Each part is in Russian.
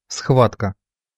Схватка.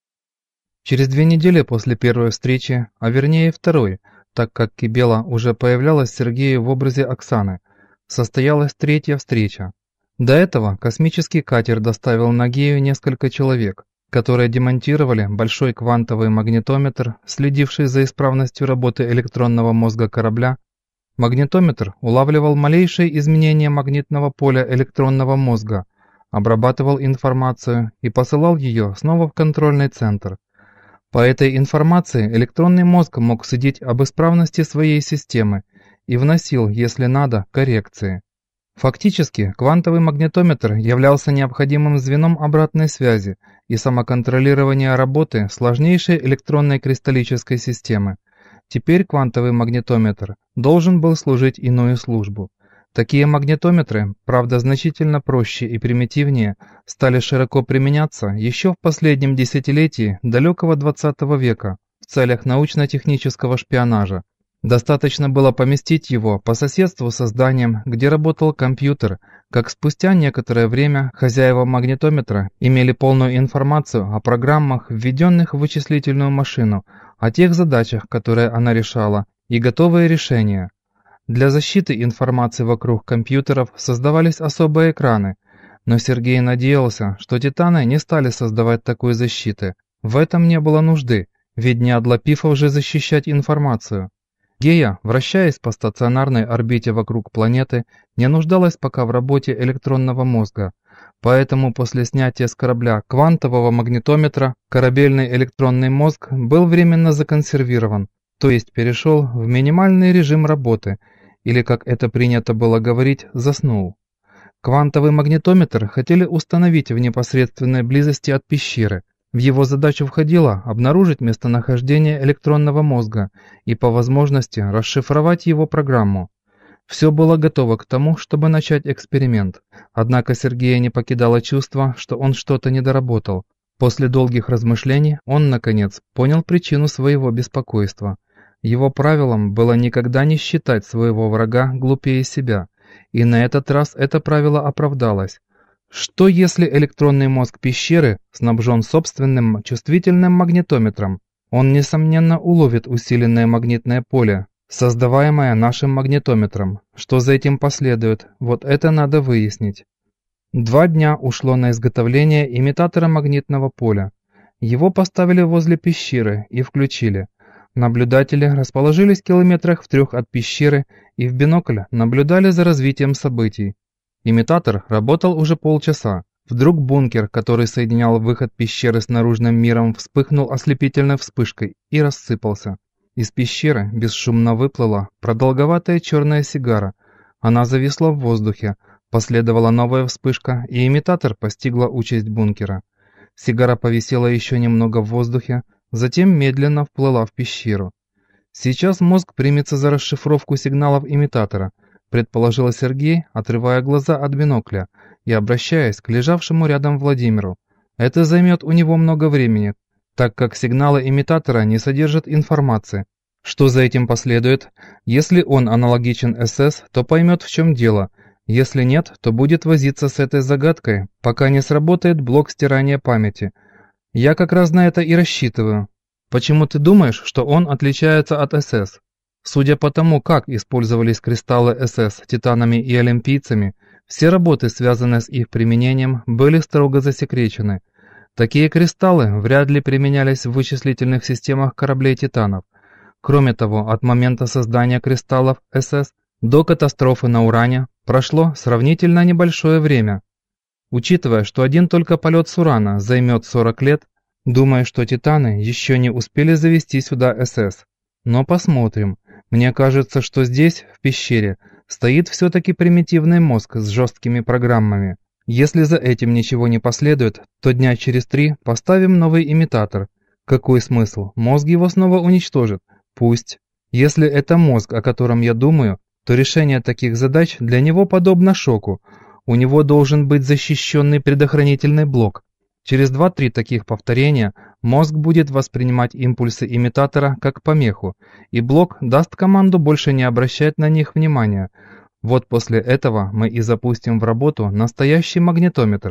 Через 2 недели после первой встречи, а вернее второй, так как Кибела уже появлялась Сергею в образе Оксаны, состоялась третья встреча. До этого космический катер доставил на Гею несколько человек, которые демонтировали большой квантовый магнитометр, следивший за исправностью работы электронного мозга корабля. Магнитометр улавливал малейшие изменения магнитного поля электронного мозга, обрабатывал информацию и посылал ее снова в контрольный центр. По этой информации электронный мозг мог судить об исправности своей системы и вносил, если надо, коррекции. Фактически, квантовый магнитометр являлся необходимым звеном обратной связи и самоконтролирования работы сложнейшей электронной кристаллической системы. Теперь квантовый магнитометр должен был служить иную службу. Такие магнитометры, правда значительно проще и примитивнее, стали широко применяться еще в последнем десятилетии далекого XX века в целях научно-технического шпионажа. Достаточно было поместить его по соседству со зданием, где работал компьютер, как спустя некоторое время хозяева магнитометра имели полную информацию о программах, введенных в вычислительную машину, о тех задачах, которые она решала, и готовые решения. Для защиты информации вокруг компьютеров создавались особые экраны, но Сергей надеялся, что титаны не стали создавать такой защиты. В этом не было нужды, ведь не от лапифов же защищать информацию. Гея, вращаясь по стационарной орбите вокруг планеты, не нуждалась пока в работе электронного мозга. Поэтому после снятия с корабля квантового магнитометра корабельный электронный мозг был временно законсервирован, то есть перешел в минимальный режим работы, или, как это принято было говорить, заснул. Квантовый магнитометр хотели установить в непосредственной близости от пещеры. В его задачу входило обнаружить местонахождение электронного мозга и по возможности расшифровать его программу. Все было готово к тому, чтобы начать эксперимент. Однако Сергея не покидало чувство, что он что-то недоработал. После долгих размышлений он, наконец, понял причину своего беспокойства. Его правилом было никогда не считать своего врага глупее себя, и на этот раз это правило оправдалось. Что если электронный мозг пещеры снабжен собственным чувствительным магнитометром? Он, несомненно, уловит усиленное магнитное поле, создаваемое нашим магнитометром. Что за этим последует? Вот это надо выяснить. 2 дня ушло на изготовление имитатора магнитного поля. Его поставили возле пещеры и включили. Наблюдатели расположились в километрах в 3 от пещеры и в бинокль наблюдали за развитием событий. Имитатор работал уже полчаса. Вдруг бункер, который соединял выход пещеры с наружным миром, вспыхнул ослепительной вспышкой и рассыпался. Из пещеры бесшумно выплыла продолговатая черная сигара. Она зависла в воздухе, последовала новая вспышка, и имитатор постигла участь бункера. Сигара повисела еще немного в воздухе, затем медленно вплыла в пещеру. Сейчас мозг примется за расшифровку сигналов имитатора, предположил Сергей, отрывая глаза от бинокля и обращаясь к лежавшему рядом Владимиру. Это займет у него много времени, так как сигналы имитатора не содержат информации. Что за этим последует? Если он аналогичен СС, то поймет, в чем дело. Если нет, то будет возиться с этой загадкой, пока не сработает блок стирания памяти. Я как раз на это и рассчитываю. Почему ты думаешь, что он отличается от СС? Судя по тому, как использовались кристаллы СС титанами и олимпийцами, все работы, связанные с их применением, были строго засекречены. Такие кристаллы вряд ли применялись в вычислительных системах кораблей титанов. Кроме того, от момента создания кристаллов СС до катастрофы на Уране прошло сравнительно небольшое время. Учитывая, что один только полет с Урана займет 40 лет, думаю, что титаны еще не успели завести сюда СС. Но посмотрим. Мне кажется, что здесь, в пещере, стоит все-таки примитивный мозг с жесткими программами. Если за этим ничего не последует, то дня через 3 поставим новый имитатор. Какой смысл? Мозг его снова уничтожит. Пусть. Если это мозг, о котором я думаю, то решение таких задач для него подобно шоку. У него должен быть защищенный предохранительный блок. Через 2-3 таких повторения мозг будет воспринимать импульсы имитатора как помеху, и блок даст команду больше не обращать на них внимания. Вот после этого мы и запустим в работу настоящий магнитометр.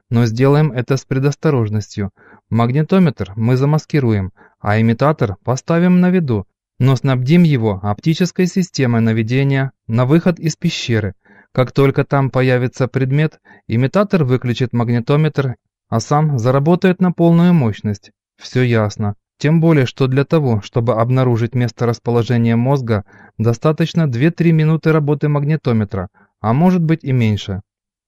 Но сделаем это с предосторожностью. Магнитометр мы замаскируем, а имитатор поставим на виду, но снабдим его оптической системой наведения на выход из пещеры. Как только там появится предмет, имитатор выключит магнитометр, а сам заработает на полную мощность. Все ясно. Тем более, что для того, чтобы обнаружить место расположения мозга, достаточно 2-3 минуты работы магнитометра, а может быть и меньше.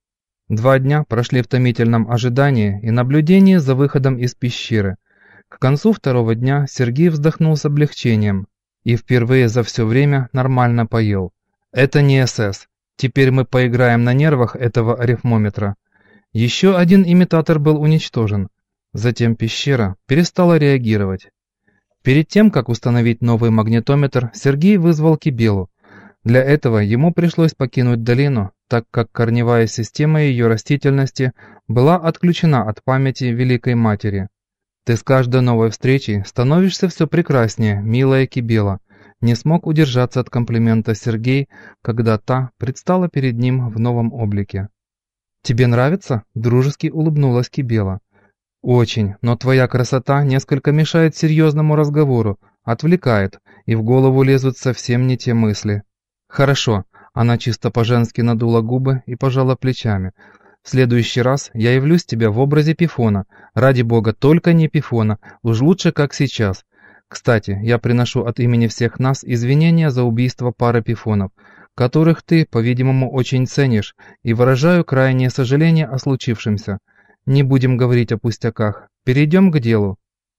2 дня прошли в томительном ожидании и наблюдении за выходом из пещеры. К концу 2-го дня Сергей вздохнул с облегчением и впервые за все время нормально поел. Это не СС. Теперь мы поиграем на нервах этого арифмометра. Еще один имитатор был уничтожен. Затем пещера перестала реагировать. Перед тем, как установить новый магнитометр, Сергей вызвал Кибелу. Для этого ему пришлось покинуть долину, так как корневая система ее растительности была отключена от памяти Великой Матери. «Ты с каждой новой встречей становишься все прекраснее, милая Кибела», не смог удержаться от комплимента Сергей, когда та предстала перед ним в новом облике. «Тебе нравится?» – дружески улыбнулась Кибела. «Очень, но твоя красота несколько мешает серьезному разговору, отвлекает, и в голову лезут совсем не те мысли». «Хорошо», – она чисто по-женски надула губы и пожала плечами. «В следующий раз я явлюсь тебе в образе Пифона. Ради бога, только не Пифона, уж лучше, как сейчас. Кстати, я приношу от имени всех нас извинения за убийство пары Пифонов, которых ты, по-видимому, очень ценишь, и выражаю крайнее сожаление о случившемся. Не будем говорить о пустяках, перейдем к делу».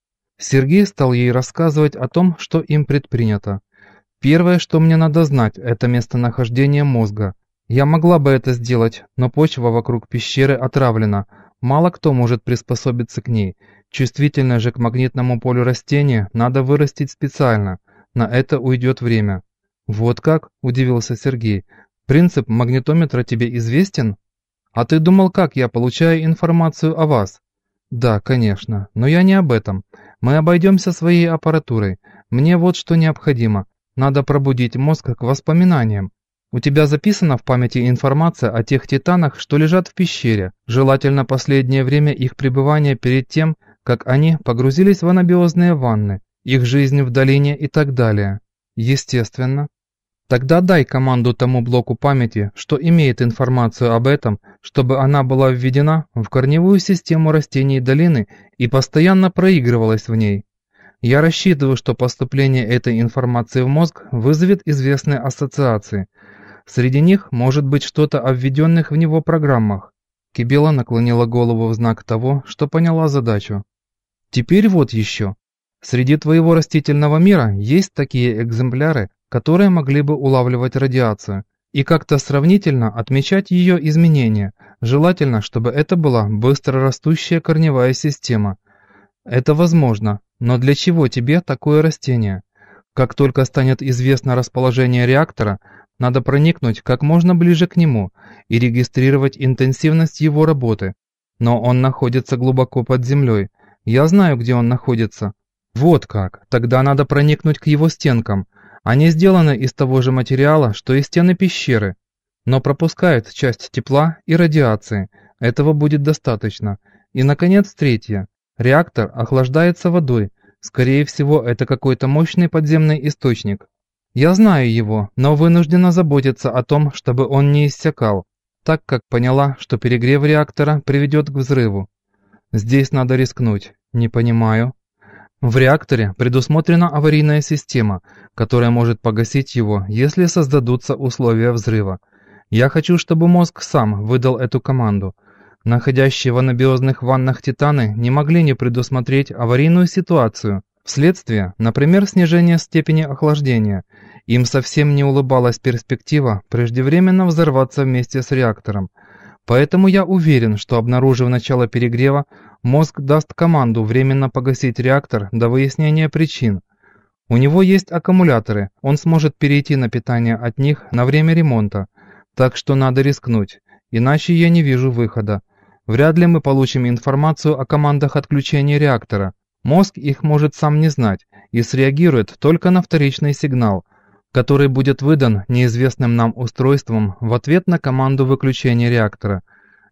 Сергей стал ей рассказывать о том, что им предпринято. «Первое, что мне надо знать, это местонахождение мозга. Я могла бы это сделать, но почва вокруг пещеры отравлена, мало кто может приспособиться к ней. Чувствительное же к магнитному полю растения надо вырастить специально, на это уйдет время». «Вот как?» – удивился Сергей. «Принцип магнитометра тебе известен?» «А ты думал, как я получаю информацию о вас?» «Да, конечно, но я не об этом. Мы обойдемся своей аппаратурой. Мне вот что необходимо. Надо пробудить мозг к воспоминаниям. У тебя записана в памяти информация о тех титанах, что лежат в пещере, желательно последнее время их пребывания перед тем, как они погрузились в анабиозные ванны, их жизнь в долине и так далее». «Естественно». «Тогда дай команду тому блоку памяти, что имеет информацию об этом, чтобы она была введена в корневую систему растений долины и постоянно проигрывалась в ней. Я рассчитываю, что поступление этой информации в мозг вызовет известные ассоциации. Среди них может быть что-то о введенных в него программах». Кибела наклонила голову в знак того, что поняла задачу. «Теперь вот еще. Среди твоего растительного мира есть такие экземпляры, которые могли бы улавливать радиацию и как-то сравнительно отмечать ее изменения. Желательно, чтобы это была быстро растущая корневая система. Это возможно, но для чего тебе такое растение? Как только станет известно расположение реактора, надо проникнуть как можно ближе к нему и регистрировать интенсивность его работы. Но он находится глубоко под землей. Я знаю, где он находится». «Вот как, тогда надо проникнуть к его стенкам. Они сделаны из того же материала, что и стены пещеры, но пропускают часть тепла и радиации. Этого будет достаточно. И, наконец, третье. Реактор охлаждается водой. Скорее всего, это какой-то мощный подземный источник. Я знаю его, но вынуждена заботиться о том, чтобы он не иссякал, так как поняла, что перегрев реактора приведет к взрыву. Здесь надо рискнуть. Не понимаю». В реакторе предусмотрена аварийная система, которая может погасить его, если создадутся условия взрыва. Я хочу, чтобы мозг сам выдал эту команду. Находящие в анабиозных ваннах титаны не могли не предусмотреть аварийную ситуацию, вследствие, например, снижения степени охлаждения. Им совсем не улыбалась перспектива преждевременно взорваться вместе с реактором. Поэтому я уверен, что, обнаружив начало перегрева, мозг даст команду временно погасить реактор до выяснения причин. У него есть аккумуляторы, он сможет перейти на питание от них на время ремонта. Так что надо рискнуть, иначе я не вижу выхода. Вряд ли мы получим информацию о командах отключения реактора. Мозг их может сам не знать и среагирует только на вторичный сигнал, который будет выдан неизвестным нам устройством в ответ на команду выключения реактора.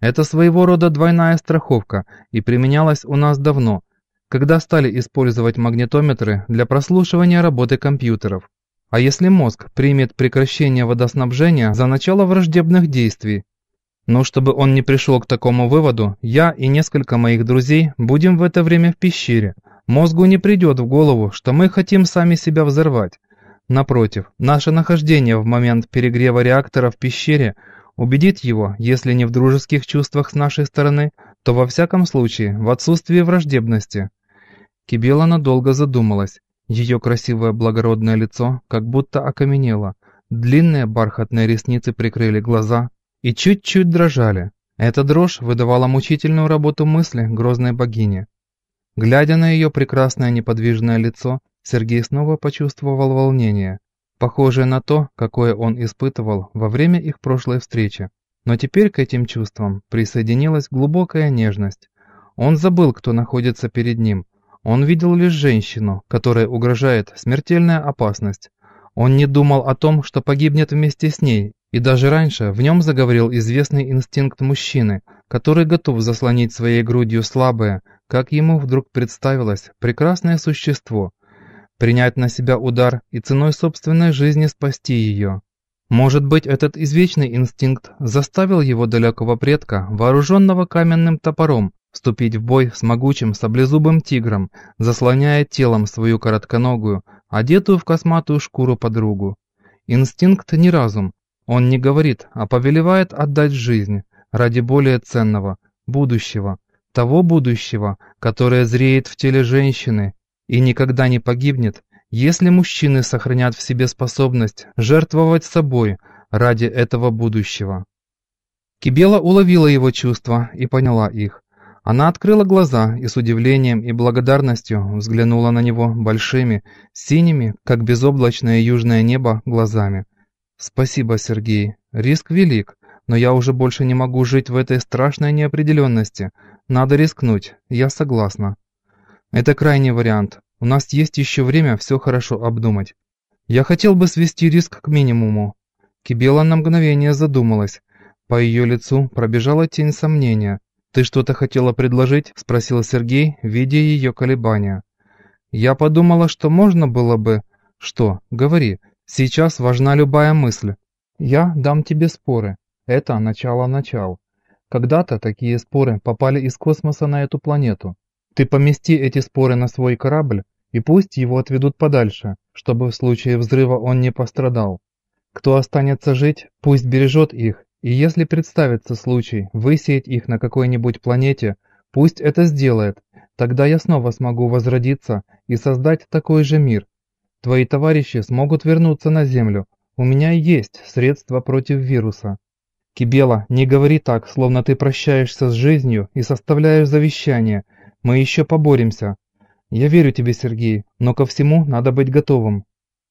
Это своего рода двойная страховка и применялась у нас давно, когда стали использовать магнитометры для прослушивания работы компьютеров. А если мозг примет прекращение водоснабжения за начало враждебных действий? Но чтобы он не пришел к такому выводу, я и несколько моих друзей будем в это время в пещере. Мозгу не придет в голову, что мы хотим сами себя взорвать. Напротив, наше нахождение в момент перегрева реактора в пещере убедит его, если не в дружеских чувствах с нашей стороны, то во всяком случае в отсутствии враждебности. Кибела надолго задумалась. Ее красивое благородное лицо как будто окаменело. Длинные бархатные ресницы прикрыли глаза и чуть-чуть дрожали. Эта дрожь выдавала мучительную работу мысли грозной богини. Глядя на ее прекрасное неподвижное лицо, Сергей снова почувствовал волнение, похожее на то, какое он испытывал во время их прошлой встречи. Но теперь к этим чувствам присоединилась глубокая нежность. Он забыл, кто находится перед ним. Он видел лишь женщину, которой угрожает смертельная опасность. Он не думал о том, что погибнет вместе с ней, и даже раньше в нем заговорил известный инстинкт мужчины, который готов заслонить своей грудью слабое, как ему вдруг представилось, прекрасное существо, принять на себя удар и ценой собственной жизни спасти ее. Может быть, этот извечный инстинкт заставил его далекого предка, вооруженного каменным топором, вступить в бой с могучим саблезубым тигром, заслоняя телом свою коротконогую, одетую в косматую шкуру подругу. Инстинкт не разум, он не говорит, а повелевает отдать жизнь ради более ценного, будущего, того будущего, которое зреет в теле женщины и никогда не погибнет, если мужчины сохранят в себе способность жертвовать собой ради этого будущего. Кибела уловила его чувства и поняла их. Она открыла глаза и с удивлением и благодарностью взглянула на него большими, синими, как безоблачное южное небо, глазами. «Спасибо, Сергей. Риск велик, но я уже больше не могу жить в этой страшной неопределенности. Надо рискнуть, я согласна. Это крайний вариант. У нас есть еще время все хорошо обдумать. Я хотел бы свести риск к минимуму». Кибела на мгновение задумалась. По ее лицу пробежала тень сомнения. «Ты что-то хотела предложить?» – спросил Сергей, видя ее колебания. «Я подумала, что можно было бы...» «Что? Говори. Сейчас важна любая мысль. Я дам тебе споры. Это начало. Когда-то такие споры попали из космоса на эту планету. Ты помести эти споры на свой корабль, и пусть его отведут подальше, чтобы в случае взрыва он не пострадал. Кто останется жить, пусть бережет их, и если представится случай высеять их на какой-нибудь планете, пусть это сделает, тогда я снова смогу возродиться и создать такой же мир. Твои товарищи смогут вернуться на Землю, у меня есть средства против вируса». «Кибела, не говори так, словно ты прощаешься с жизнью и составляешь завещание. Мы еще поборемся. Я верю тебе, Сергей, но ко всему надо быть готовым».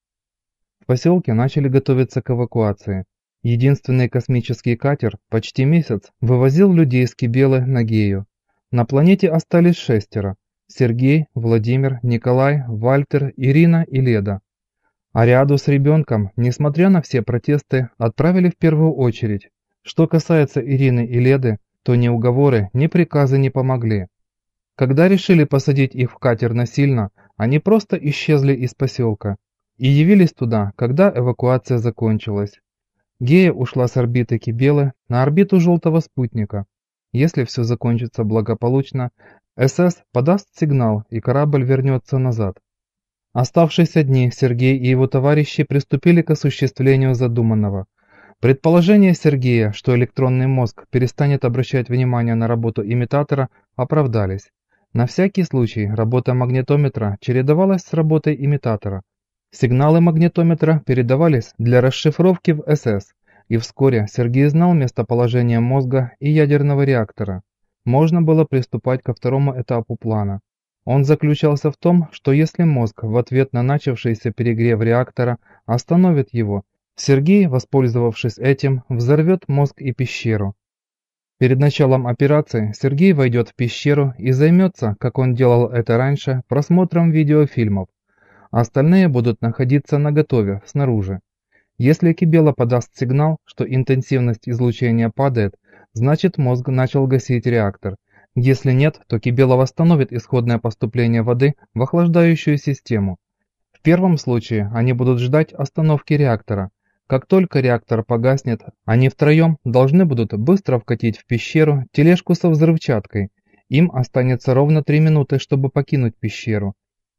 В поселке начали готовиться к эвакуации. Единственный космический катер почти месяц вывозил людей с Кибелы на Гею. На планете остались 6: Сергей, Владимир, Николай, Вальтер, Ирина и Леда. Ариаду с ребенком, несмотря на все протесты, отправили в первую очередь. Что касается Ирины и Леды, то ни уговоры, ни приказы не помогли. Когда решили посадить их в катер насильно, они просто исчезли из поселка и явились туда, когда эвакуация закончилась. Гея ушла с орбиты Кибелы на орбиту желтого спутника. Если все закончится благополучно, СС подаст сигнал и корабль вернется назад. Оставшись одни, Сергей и его товарищи приступили к осуществлению задуманного. Предположения Сергея, что электронный мозг перестанет обращать внимание на работу имитатора, оправдались. На всякий случай работа магнитометра чередовалась с работой имитатора. Сигналы магнитометра передавались для расшифровки в СС, и вскоре Сергей знал местоположение мозга и ядерного реактора. Можно было приступать ко второму этапу плана. Он заключался в том, что если мозг в ответ на начавшийся перегрев реактора остановит его, Сергей, воспользовавшись этим, взорвет мозг и пещеру. Перед началом операции Сергей войдет в пещеру и займется, как он делал это раньше, просмотром видеофильмов. Остальные будут находиться наготове, снаружи. Если Кибела подаст сигнал, что интенсивность излучения падает, Значит, мозг начал гасить реактор. Если нет, то Кибела восстановит исходное поступление воды в охлаждающую систему. В первом случае они будут ждать остановки реактора. Как только реактор погаснет, они втроем должны будут быстро вкатить в пещеру тележку со взрывчаткой. Им останется ровно 3 минуты, чтобы покинуть пещеру.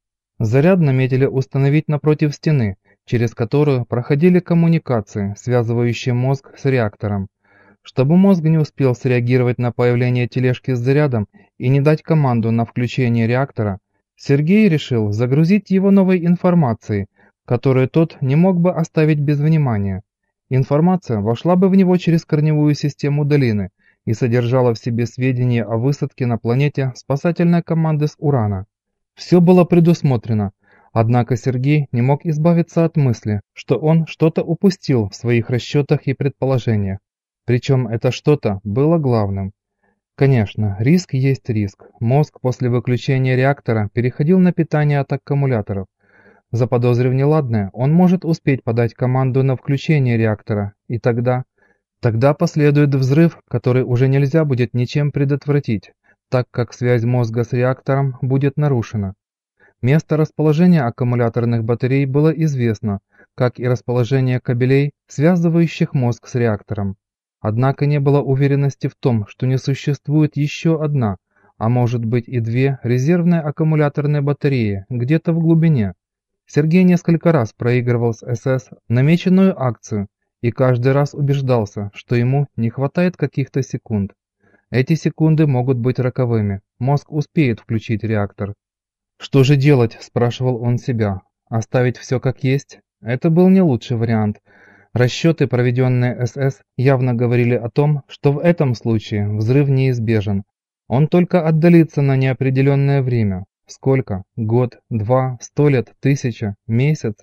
Заряд наметили установить напротив стены, через которую проходили коммуникации, связывающие мозг с реактором. Чтобы мозг не успел среагировать на появление тележки с зарядом и не дать команду на включение реактора, Сергей решил загрузить его новой информацией, которую тот не мог бы оставить без внимания. Информация вошла бы в него через корневую систему долины и содержала в себе сведения о высадке на планете спасательной команды с Урана. Все было предусмотрено, однако Сергей не мог избавиться от мысли, что он что-то упустил в своих расчетах и предположениях. Причем это что-то было главным. Конечно, риск есть риск. Мозг после выключения реактора переходил на питание от аккумуляторов. Заподозрив неладное, он может успеть подать команду на включение реактора, и тогда последует взрыв, который уже нельзя будет ничем предотвратить, так как связь мозга с реактором будет нарушена. Место расположения аккумуляторных батарей было известно, как и расположение кабелей, связывающих мозг с реактором. Однако не было уверенности в том, что не существует еще одна, а может быть и две резервные аккумуляторные батареи где-то в глубине. Сергей несколько раз проигрывал с СС намеченную акцию и каждый раз убеждался, что ему не хватает каких-то секунд. Эти секунды могут быть роковыми, мозг успеет включить реактор. «Что же делать?» – спрашивал он себя. «Оставить все как есть?» Это был не лучший вариант. Расчеты, проведенные СС, явно говорили о том, что в этом случае взрыв неизбежен. Он только отдалится на неопределенное время. Сколько? Год, 2, 100 лет, 1000, месяц?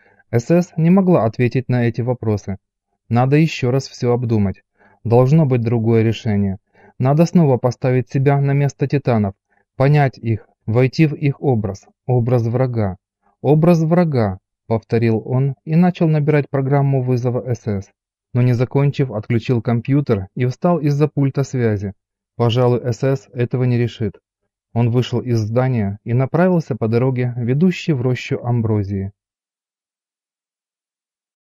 СС не могла ответить на эти вопросы. Надо еще раз все обдумать. Должно быть другое решение. Надо снова поставить себя на место титанов, понять их, войти в их образ, образ врага. Образ врага, повторил он и начал набирать программу вызова СС. Но не закончив, отключил компьютер и встал из-за пульта связи. Пожалуй, СС этого не решит. Он вышел из здания и направился по дороге, ведущей в рощу Амброзии.